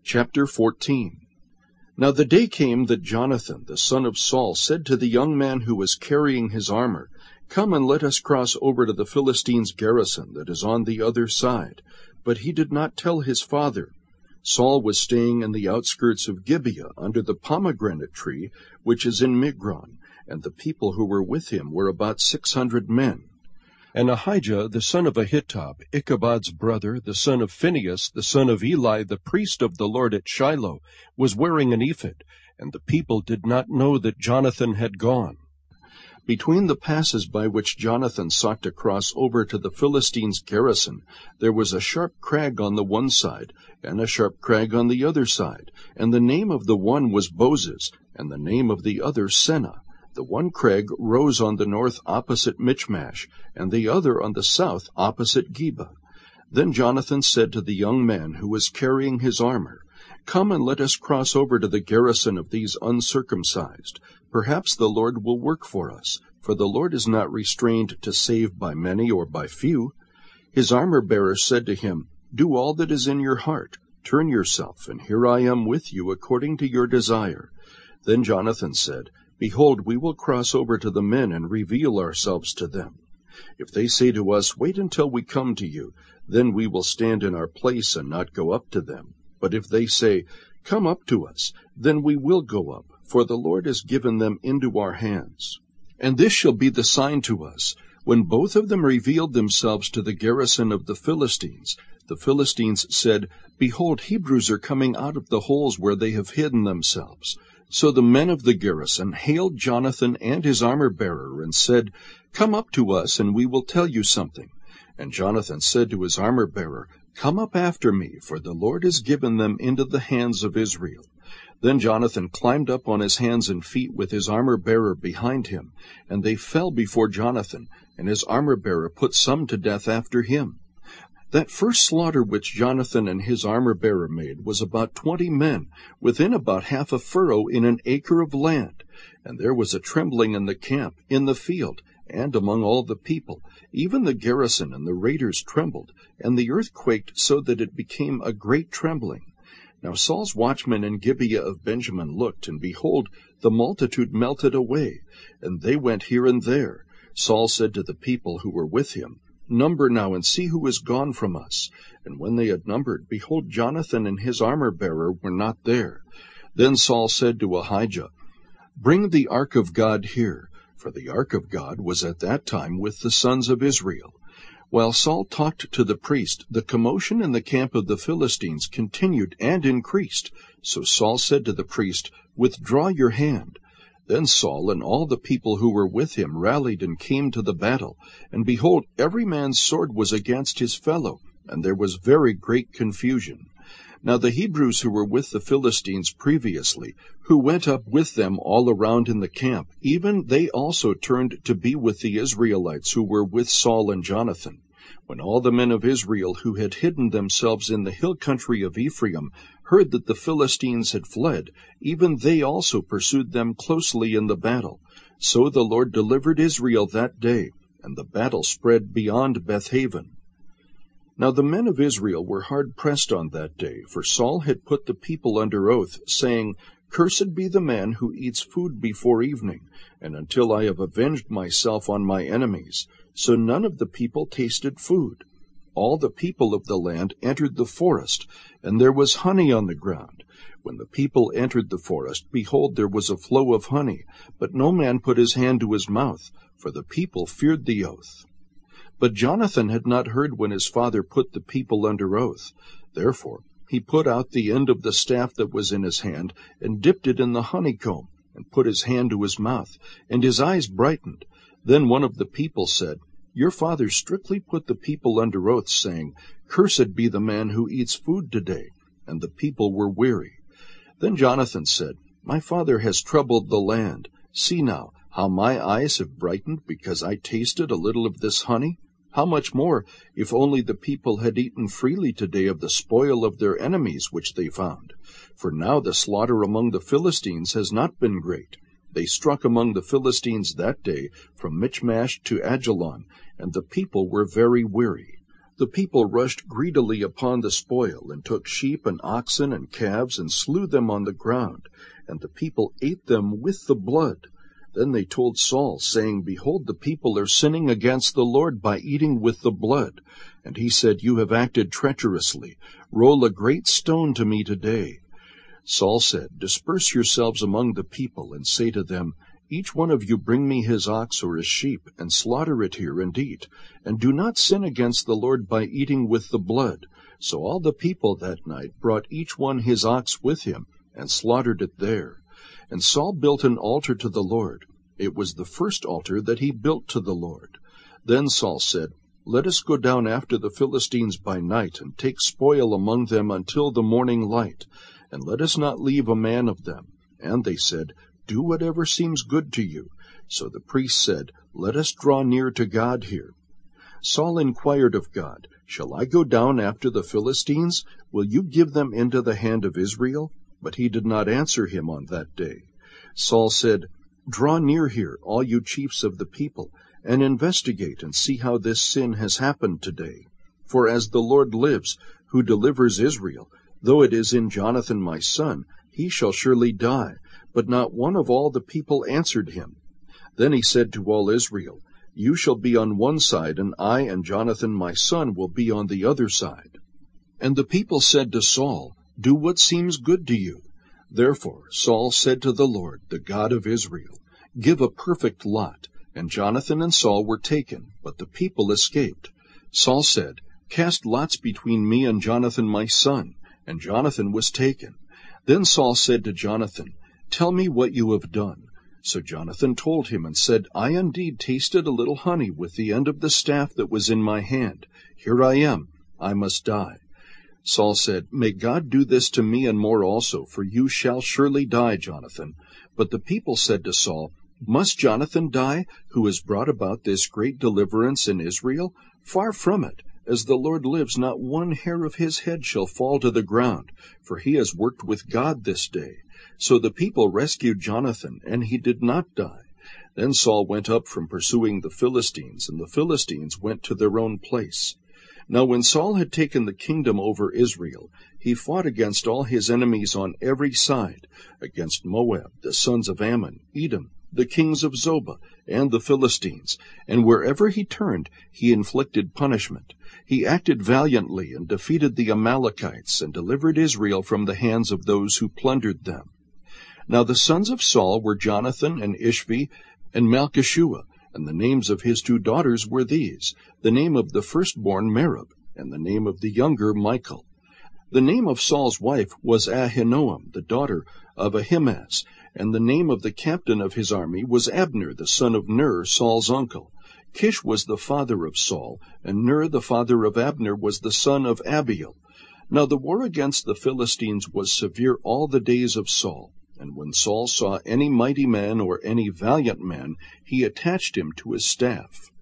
Chapter 14. Now the day came that Jonathan, the son of Saul, said to the young man who was carrying his armor, "Come and let us cross over to the Philistines' garrison that is on the other side." But he did not tell his father. Saul was staying in the outskirts of Gibeah under the pomegranate tree, which is in Migron, and the people who were with him were about 600 men. And Ahijah, the son of Ahitub, Ichabod's brother, the son of Phinehas, the son of Eli, the priest of the Lord at Shiloh, was wearing an ephod, and the people did not know that Jonathan had gone. Between the passes by which Jonathan sought to cross over to the Philistines' garrison, there was a sharp crag on the one side, and a sharp crag on the other side, and the name of the one was Bozez, and the name of the other Seneh. The one crag rose on the north opposite Michmash, and the other on the south opposite Geba. Then Jonathan said to the young man who was carrying his armor, "Come and let us cross over to the garrison of these uncircumcised. Perhaps the Lord will work for us, for the Lord is not restrained to save by many or by few." His armor-bearer said to him, "Do all that is in your heart. Turn yourself, and here I am with you according to your desire." Then Jonathan said, "Behold, we will cross over to the men and reveal ourselves to them. If they say to us, 'Wait until we come to you,' then we will stand in our place and not go up to them. But if they say, 'Come up to us,' then we will go up, for the Lord has given them into our hands. And this shall be the sign to us, when both of them revealed themselves to the garrison of the Philistines said, 'Behold, Hebrews are coming out of the holes where they have hidden themselves.' So the men of the garrison hailed Jonathan and his armor-bearer and said, 'Come up to us, and we will tell you something.' And Jonathan said to his armor-bearer, 'Come up after me, for the Lord has given them into the hands of Israel.' Then Jonathan climbed up on his hands and feet with his armor-bearer behind him, and they fell before Jonathan, and his armor-bearer put some to death after him. That first slaughter which Jonathan and his armor-bearer made was about 20 men, within about half a furrow in an acre of land. And there was a trembling in the camp, in the field, and among all the people. Even the garrison and the raiders trembled, and the earth quaked so that it became a great trembling. Now Saul's watchmen in Gibeah of Benjamin looked, and behold, the multitude melted away, and they went here and there. Saul said to the people who were with him, "Number now, and see who is gone from us." And when they had numbered, behold, Jonathan and his armor-bearer were not there. Then Saul said to Ahijah, "Bring the ark of God here," for the ark of God was at that time with the sons of Israel. While Saul talked to the priest, the commotion in the camp of the Philistines continued and increased. So Saul said to the priest, "Withdraw your hand." Then Saul and all the people who were with him rallied and came to the battle. And behold, every man's sword was against his fellow, and there was very great confusion. Now the Hebrews who were with the Philistines previously, who went up with them all around in the camp, even they also turned to be with the Israelites who were with Saul and Jonathan. When all the men of Israel who had hidden themselves in the hill country of Ephraim heard that the Philistines had fled, even they also pursued them closely in the battle. So the Lord delivered Israel that day, and the battle spread beyond Bethaven. Now the men of Israel were hard pressed on that day, for Saul had put the people under oath, saying, "Cursed be the man who eats food before evening, and until I have avenged myself on my enemies." So none of the people tasted food. All the people of the land entered the forest, and there was honey on the ground. When the people entered the forest, behold, there was a flow of honey, but no man put his hand to his mouth, for the people feared the oath. But Jonathan had not heard when his father put the people under oath. Therefore he put out the end of the staff that was in his hand, and dipped it in the honeycomb, and put his hand to his mouth, and his eyes brightened. Then one of the people said, "Your father strictly put the people under oath, saying, 'Cursed be the man who eats food today.' And the people were weary." Then Jonathan said, "My father has troubled the land. See now, how my eyes have brightened because I tasted a little of this honey. How much more, if only the people had eaten freely today of the spoil of their enemies which they found. For now the slaughter among the Philistines has not been great. They struck among the Philistines that day from Michmash to Ajalon, and the people were very weary. The people rushed greedily upon the spoil, and took sheep and oxen and calves, and slew them on the ground, and the people ate them with the blood. Then they told Saul, saying, Behold, the people are sinning against the Lord by eating with the blood. And he said, You have acted treacherously. Roll a great stone to me today. Saul said, Disperse yourselves among the people, and say to them, Each one of you bring me his ox or his sheep, and slaughter it here and eat. And do not sin against the Lord by eating with the blood. So all the people that night brought each one his ox with him, and slaughtered it there. And Saul built an altar to the Lord. It was the first altar that he built to the Lord. Then Saul said, Let us go down after the Philistines by night, and take spoil among them until the morning light, and let us not leave a man of them. And they said, Do whatever seems good to you. So the priest said, Let us draw near to God here. Saul inquired of God, Shall I go down after the Philistines? Will you give them into the hand of Israel? But he did not answer him on that day. Saul said, Draw near here, all you chiefs of the people, and investigate and see how this sin has happened today. For as the Lord lives, who delivers Israel, though it is in Jonathan my son, he shall surely die. But not one of all the people answered him. Then he said to all Israel, You shall be on one side, and I and Jonathan my son will be on the other side. And the people said to Saul, Do what seems good to you. Therefore Saul said to the Lord, the God of Israel, Give a perfect lot. And Jonathan and Saul were taken, but the people escaped. Saul said, Cast lots between me and Jonathan my son. And Jonathan was taken. Then Saul said to Jonathan, Tell me what you have done. So Jonathan told him and said, I indeed tasted a little honey with the end of the staff that was in my hand. Here I am. I must die. Saul said, May God do this to me and more also, for you shall surely die, Jonathan. But the people said to Saul, Must Jonathan die, who has brought about this great deliverance in Israel? Far from it. As the Lord lives, not one hair of his head shall fall to the ground, for he has worked with God this day. So the people rescued Jonathan, and he did not die. Then Saul went up from pursuing the Philistines, and the Philistines went to their own place. Now when Saul had taken the kingdom over Israel, he fought against all his enemies on every side, against Moab, the sons of Ammon, Edom, the kings of Zobah, and the Philistines, and wherever he turned, he inflicted punishment. He acted valiantly and defeated the Amalekites, and delivered Israel from the hands of those who plundered them. Now the sons of Saul were Jonathan and Ishvi and Malchishua, and the names of his 2 daughters were these, the name of the firstborn Merab, and the name of the younger Michal. The name of Saul's wife was Ahinoam, the daughter of Ahimaaz, and the name of the captain of his army was Abner, the son of Ner, Saul's uncle. Kish was the father of Saul, and Ner, the father of Abner, was the son of Abiel. Now the war against the Philistines was severe all the days of Saul. And when Saul saw any mighty man or any valiant man, he attached him to his staff.